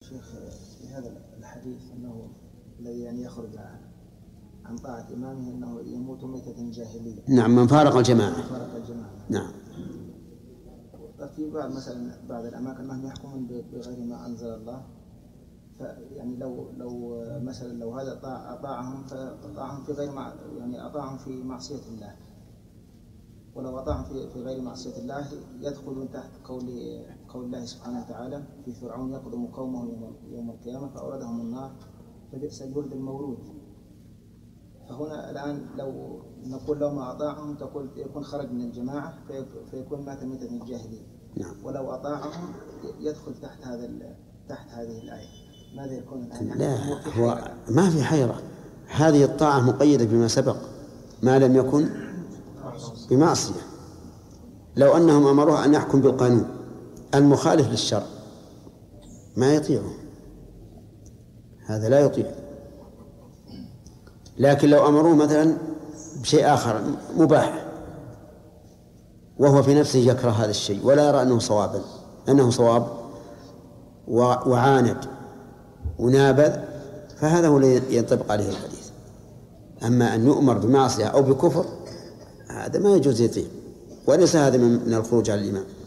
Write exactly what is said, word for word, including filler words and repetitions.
شيخ في هذا الحديث أنه الذي يعني يخرج عن طاعة إمامه أنه يموت ميتة جاهلية. نعم، من فارق الجماعة. من فارق الجماعة. نعم. في بعض مثلا بعض الأماكن أنهم يحكمون بغير ما أنزل الله، فيعني لو لو مثلا لو هذا أطاعهم فأطاعهم في غير مع يعني أطاعهم في معصية الله، ولو أطاعهم في في غير معصية الله يدخلون تحت قول قول الله سبحانه وتعالى في فرعون يقدم قومه يوم يوم القيامة فأوردهم النار فبئس الورد المورود. فهنا الآن لو نقول لو ما أطاعهم تقول يكون خرج من الجماعة فيكون مات ميتة الجاهلية. نعم. ولو أطاعهم يدخل تحت هذا تحت هذه الآية. ماذا يكون الآن؟ لا، هو ما في حيرة. هذه الطاعة مقيدة بما سبق ما لم يكن بمعصية. لو أنهم أمروه أن يحكم بالقانون المخالف للشرع ما يطيعه، هذا لا يطيع. لكن لو أمروه مثلا بشيء آخر مباح وهو في نفسه يكره هذا الشيء ولا يرى أنه صوابا أنه صواب وعاند ونابذ، فهذا هو الذي ينطبق عليه الحديث. أما أن يؤمر بمعصية أو بكفر هذا ما يجوز يطيع، وليس هذا من الخروج على الإمام.